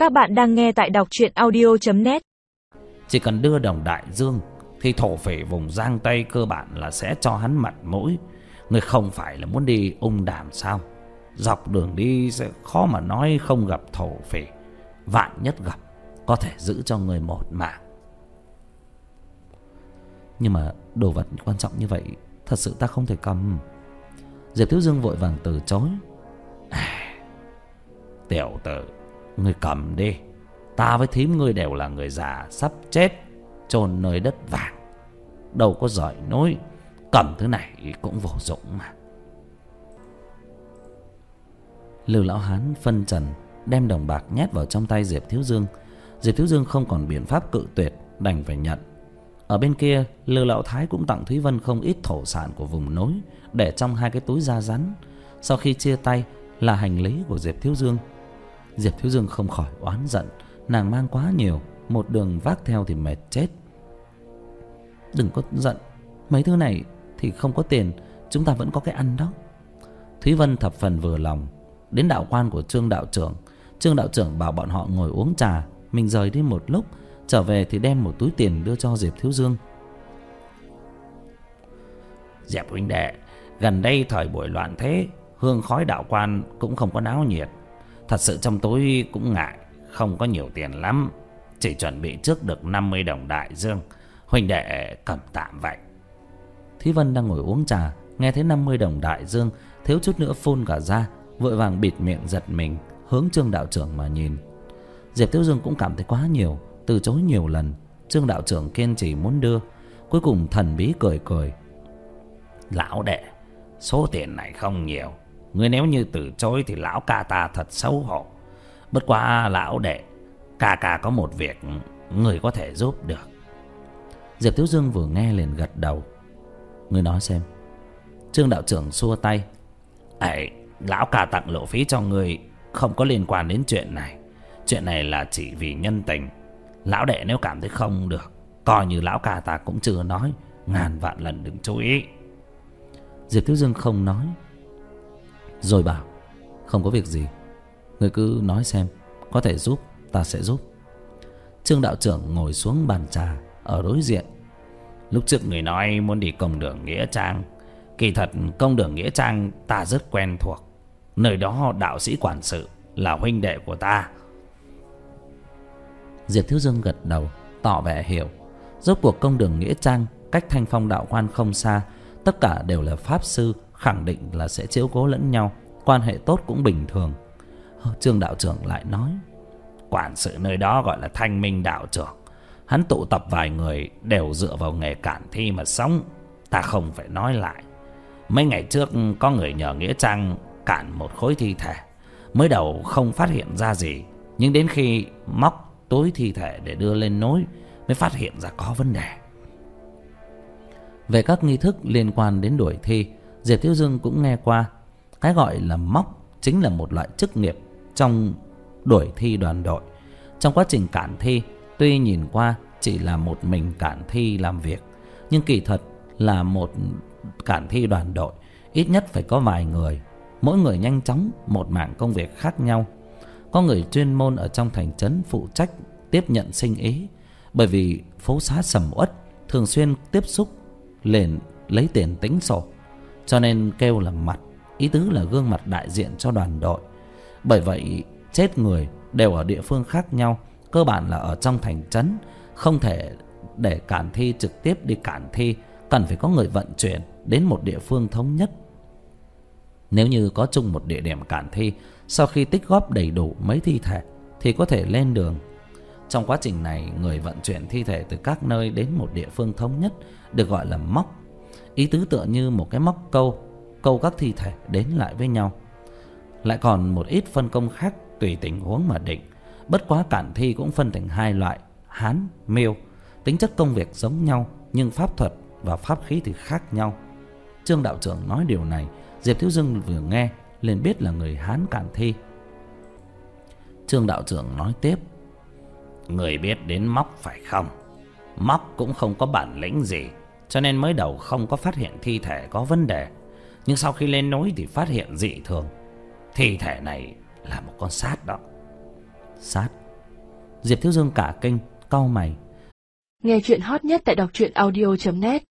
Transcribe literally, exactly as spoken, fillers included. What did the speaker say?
Các bạn đang nghe tại đọc truyện audio chấm net. Chỉ cần đưa đồng đại dương thì thổ phỉ vùng Giang Tây cơ bản là sẽ cho hắn mặt mũi. Người không phải là muốn đi ung đàm sao? Dọc đường đi sẽ khó mà nói không gặp thổ phỉ. Vạn nhất gặp, có thể giữ cho người một mạng. Nhưng mà đồ vật quan trọng như vậy thật sự ta không thể cầm. Diệp Thiếu Dương vội vàng từ chối. À, tiểu tử, ngươi cầm đi. Ta với thím ngươi đều là người già sắp chết, chôn nơi đất vàng, đâu có giỏi nối. Cầm thứ này cũng vô dụng mà. Lưu lão hán phân trần đem đồng bạc nhét vào trong tay Diệp Thiếu Dương. Diệp Thiếu Dương không còn biện pháp cự tuyệt, đành phải nhận. Ở bên kia, Lưu lão thái cũng tặng Thúy Vân không ít thổ sản của vùng nối để trong hai cái túi da rắn. Sau khi chia tay là hành lý của Diệp Thiếu Dương. Diệp Thiếu Dương không khỏi oán giận, nàng mang quá nhiều, một đường vác theo thì mệt chết. Đừng có giận, mấy thứ này thì không có tiền, chúng ta vẫn có cái ăn đó. Thúy Vân thập phần vừa lòng. Đến đạo quan của Trương đạo trưởng, Trương đạo trưởng bảo bọn họ ngồi uống trà, mình rời đi một lúc, trở về thì đem một túi tiền đưa cho Diệp Thiếu Dương. Diệp huynh đệ, gần đây thời buổi loạn thế, hương khói đạo quan cũng không có náo nhiệt. Thật sự trong túi cũng ngại, không có nhiều tiền lắm, chỉ chuẩn bị trước được năm mươi đồng đại dương. Huynh đệ cầm tạm vậy. Thúy Vân đang ngồi uống trà, nghe thấy năm mươi đồng đại dương, thiếu chút nữa phun cả ra, vội vàng bịt miệng giật mình, hướng Trương đạo trưởng mà nhìn. Diệp Thiếu Dương cũng cảm thấy quá nhiều, từ chối nhiều lần. Trương đạo trưởng kiên trì muốn đưa, cuối cùng thần bí cười cười. Lão đệ, số tiền này không nhiều, ngươi nếu như từ chối thì lão ca ta thật xấu hổ. Bất quá lão đệ, ca ca có một việc người có thể giúp được. Diệp Thiếu Dương vừa nghe liền gật đầu. Ngươi nói xem. Trương đạo trưởng xua tay. Ấy, lão ca tặng lộ phí cho ngươi không có liên quan đến chuyện này. Chuyện này là chỉ vì nhân tình. Lão đệ nếu cảm thấy không được, coi như lão ca ta cũng chưa nói, ngàn vạn lần đừng chú ý. Diệp Thiếu Dương không nói, rồi bảo không có việc gì, ngươi cứ nói xem, có thể giúp ta sẽ giúp. Trương đạo trưởng ngồi xuống bàn trà ở đối diện. Lúc trước người nói muốn đi công đường Nghĩa Trang. Kỳ thật công đường Nghĩa Trang ta rất quen thuộc, nơi đó đạo sĩ quản sự là huynh đệ của ta. Diệp Thiếu Dương gật đầu tỏ vẻ hiểu. Rốt cuộc công đường Nghĩa Trang cách Thanh Phong đạo quan không xa, tất cả đều là pháp sư, khẳng định là sẽ chiếu cố lẫn nhau, quan hệ tốt cũng bình thường. Trương đạo trưởng lại nói, quản sự nơi đó gọi là Thanh Minh đạo trưởng. Hắn tụ tập vài người đều dựa vào nghề cản thi mà sống, ta không phải nói lại. Mấy ngày trước có người nhờ Nghĩa Trang cản một khối thi thể. Mới đầu không phát hiện ra gì, nhưng đến khi móc túi thi thể để đưa lên nối mới phát hiện ra có vấn đề. Về các nghi thức liên quan đến đuổi thi, Diệp Thiếu Dương cũng nghe qua. Cái gọi là móc chính là một loại chức nghiệp trong đuổi thi đoàn đội. Trong quá trình cản thi, tuy nhìn qua chỉ là một mình cản thi làm việc, nhưng kỳ thật là một cản thi đoàn đội, ít nhất phải có vài người, mỗi người nhanh chóng một mảng công việc khác nhau. Có người chuyên môn ở trong thành trấn phụ trách tiếp nhận sinh ý, bởi vì phố xá sầm uất, thường xuyên tiếp xúc liền lấy tiền tính sổ, cho nên kêu là mặt, ý tứ là gương mặt đại diện cho đoàn đội. Bởi vậy chết người đều ở địa phương khác nhau, cơ bản là ở trong thành trấn, không thể để cản thi trực tiếp đi cản thi, cần phải có người vận chuyển đến một địa phương thống nhất. Nếu như có chung một địa điểm cản thi, sau khi tích góp đầy đủ mấy thi thể thì có thể lên đường. Trong quá trình này, người vận chuyển thi thể từ các nơi đến một địa phương thống nhất được gọi là móc. Ý tứ tựa như một cái móc câu, câu các thi thể đến lại với nhau. Lại còn một ít phân công khác tùy tình huống mà định. Bất quá cản thi cũng phân thành hai loại, hán, miêu. Tính chất công việc giống nhau, nhưng pháp thuật và pháp khí thì khác nhau. Trương đạo trưởng nói điều này, Diệp Thiếu Dương vừa nghe liền biết là người Hán cản thi. Trương đạo trưởng nói tiếp, người biết đến móc phải không? Móc cũng không có bản lĩnh gì, cho nên mới đầu không có phát hiện thi thể có vấn đề. Nhưng sau khi lên núi thì phát hiện dị thường. Thi thể này là một con sát đó. Sát? Diệp Thiếu Dương cả kinh, cau mày. Nghe chuyện hot nhất tại đọc truyện audio chấm net.